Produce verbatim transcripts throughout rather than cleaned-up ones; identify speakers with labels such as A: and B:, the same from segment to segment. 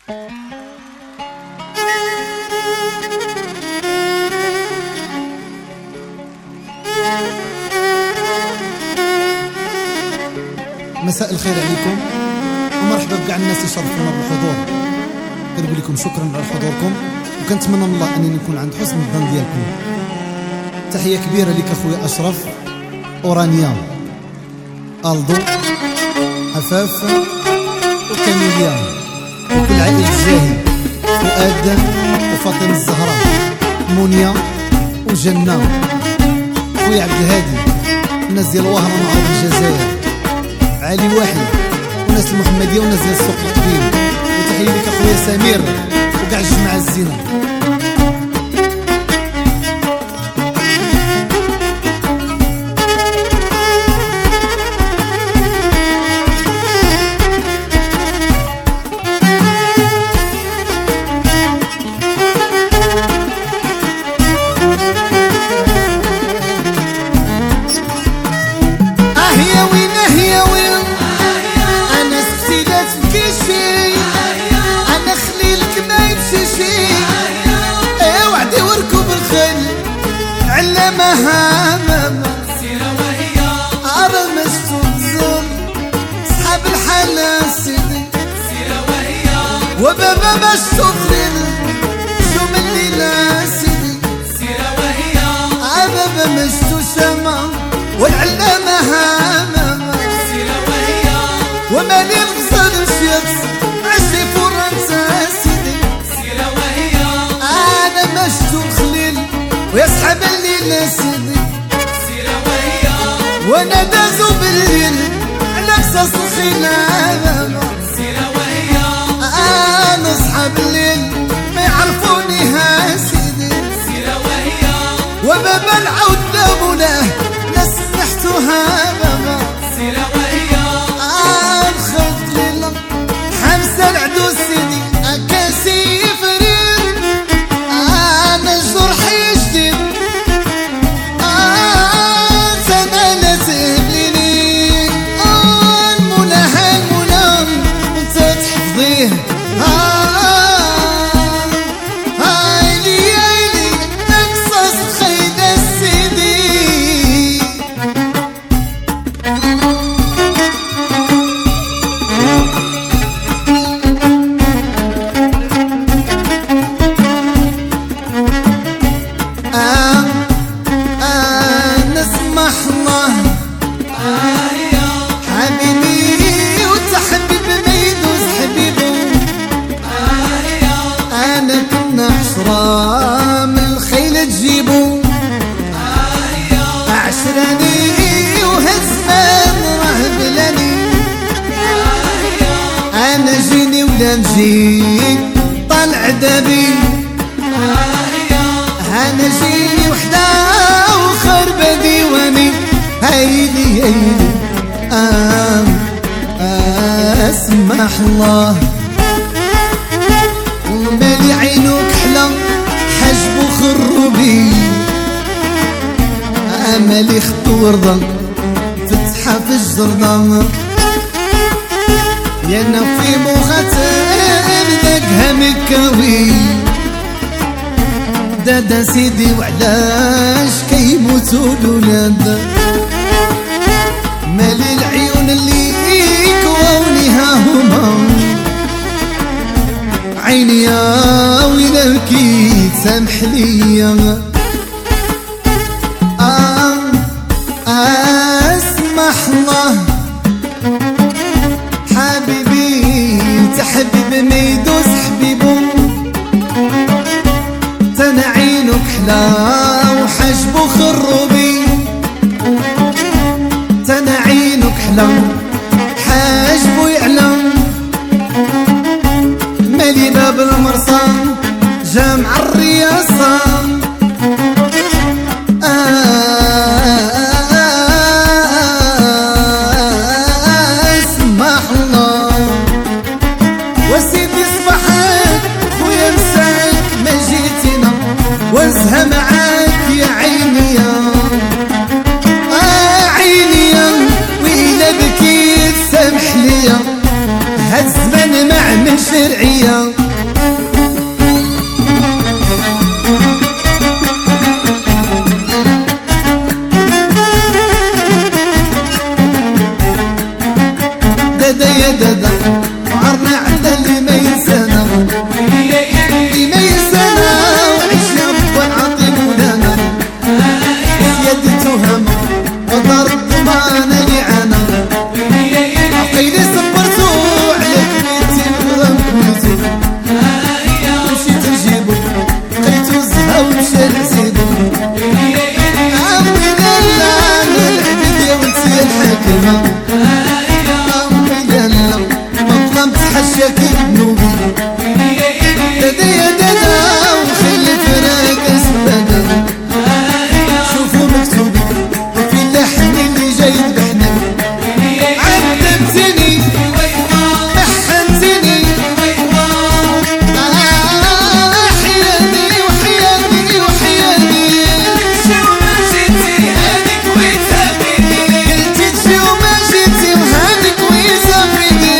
A: مساء الخير عليكم ومرحبا بكاع الناس اللي شرفونا بالحضور. كنقول لكم شكرا على حضوركم وكنتمنى من الله انني نكون عند حسن الظن ديالكم. تحيه كبيره لك اخويا اشرف، اورانيا، الدو، عفاف وكاميليا وكل عائله الزاهي، فؤاد وفاطمه الزهراء، منيا وجنه، خويا عبد الهادي، الناس ديال الوهره معروف الجزائر، علي واحد وناس المحمديه وناس ديال السوق القديم، وتحيه لك اخويا سمير وكاع الجماعه الزينه.
B: سيرة وهي عرمش تنظر صحاب الحلا سيدي، سيرة وهي وبابا باش تفرن شو من الليلة سيدي، سيرة وهي عبابا مش تشمع والعلامة هامة، سيرة وهي ومالي الغزال الشيخ عشي فرنسا سيدي، سيرة وهي أنا مش تخليل ويسحب الليل سيدي، سيرة وهي وانا دازو بالليل على قصص الخلال، سيرة وهي انا اصحاب الليل ما يعرفونيها سيدي، سيرة وهي وبابا العود لابولاه ناس نحتوها بابا، سيرة وهي انا خذ ليلة حمزة العدو سيدي اكاسي فريد انا جرحي جديد من الخيل تجيبو عشراني وهزمان راه بلاني، انا جيني ولا نجيك طالع دابي، انا جيني وحده وخربة ديواني، هيدي هيدي آه آه اسمح الله مالي عينوك حلا حجبو خروبي، امالي خطو ورضا فتحة في الجردة، يا في مخاتم داكها مكاوي، دادا سيدي وعلاش كيموتو الولاد، مالي العيون اللي كواونيها هما عيني يا ويلكي تسامح ليا، آه آه اسمح الله حبيبي تحبب ما يدوس حبيبو، تنا عينك حلا وحجبو خروبي، تنا عينك حلا حاجبو يعلم، مالي باب المرصان جامع الرياضة، آه آه آه اسمح الله وسيدي صباحك خويا مساك ما جيتنا وانسها معاك يا عيني يا آه عيني يا ويلا بكيت سامح ليا هالزمان ما عملش الزرعية دادا يا دادا وعرنا على اللي ما ينسانا اللي ما ينسانا وعشنا والعظيم ولانا سيادة تهمة وضرب ضمانة لعانا عقيلي صبرتو على كبيتي وغمكوتو مشيت نجيبو لقيتو الزها ومشى لعسيدو عمي لالا العبيد يا ولتي الحاكمة حشاك بنوبي دادا يا دادا وخلي فراق اسبانا شوفوا مكتوبي وفي اللحن اللي جاي بحنا عذبتني محنتني حياني وحياني وحياني تجي وما جيتي هاديك ويتابيني قلتي تجي وما جيتي وهاديك ويتابيني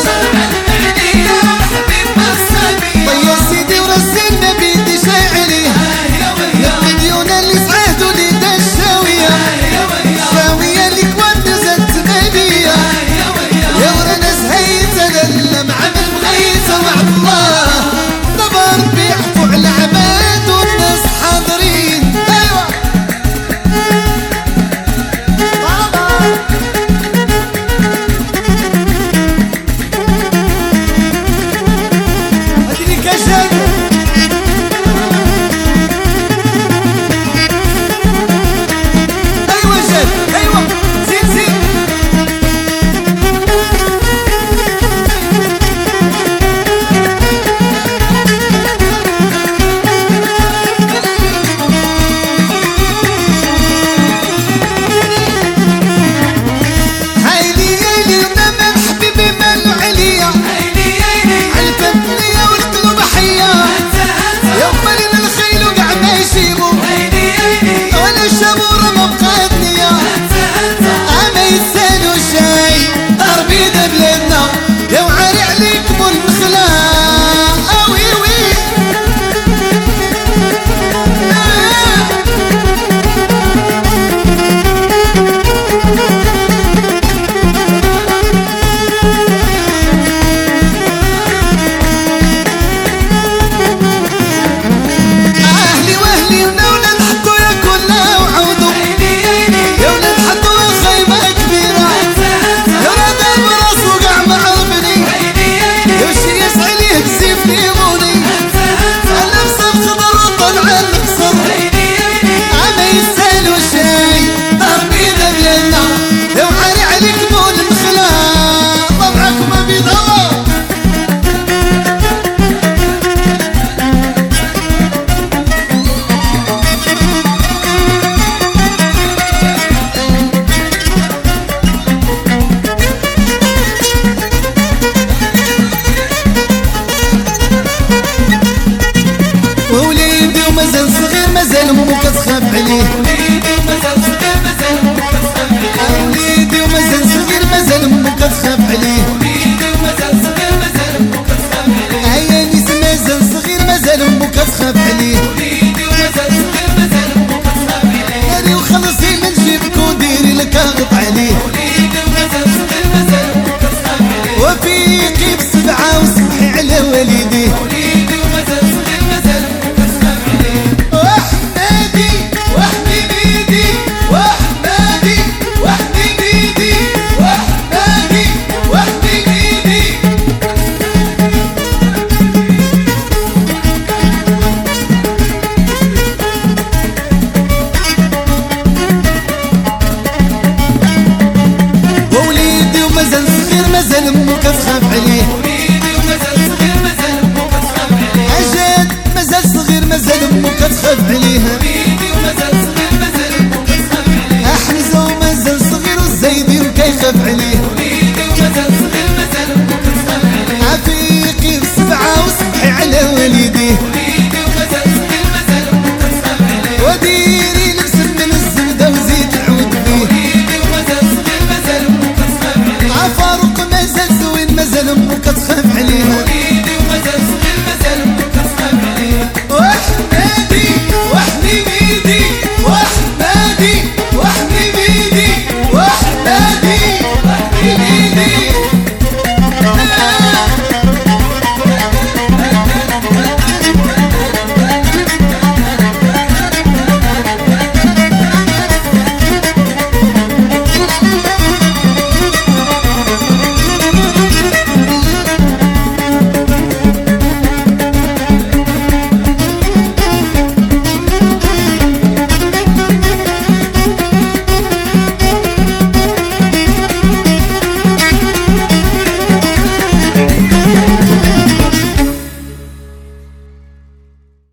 B: مازال مو كتخاف عليه وليدي ومازال صغير مازال مو كتخاف عليه وليدي ومازال صغير مازال مو كتخاف عليه وليدي ومازال صغير مازال مو كتخاف عليه هيا نيس مازال صغير مازال مو كتخاف عليه وليدي ومازال صغير مازال مو كتخاف عليه ناري وخلصي من جيبك وديري لك غط عليه وليدي ومازال صغير مازال مو كتخاف عليه وفيقي بسبعة وسمحي على والديه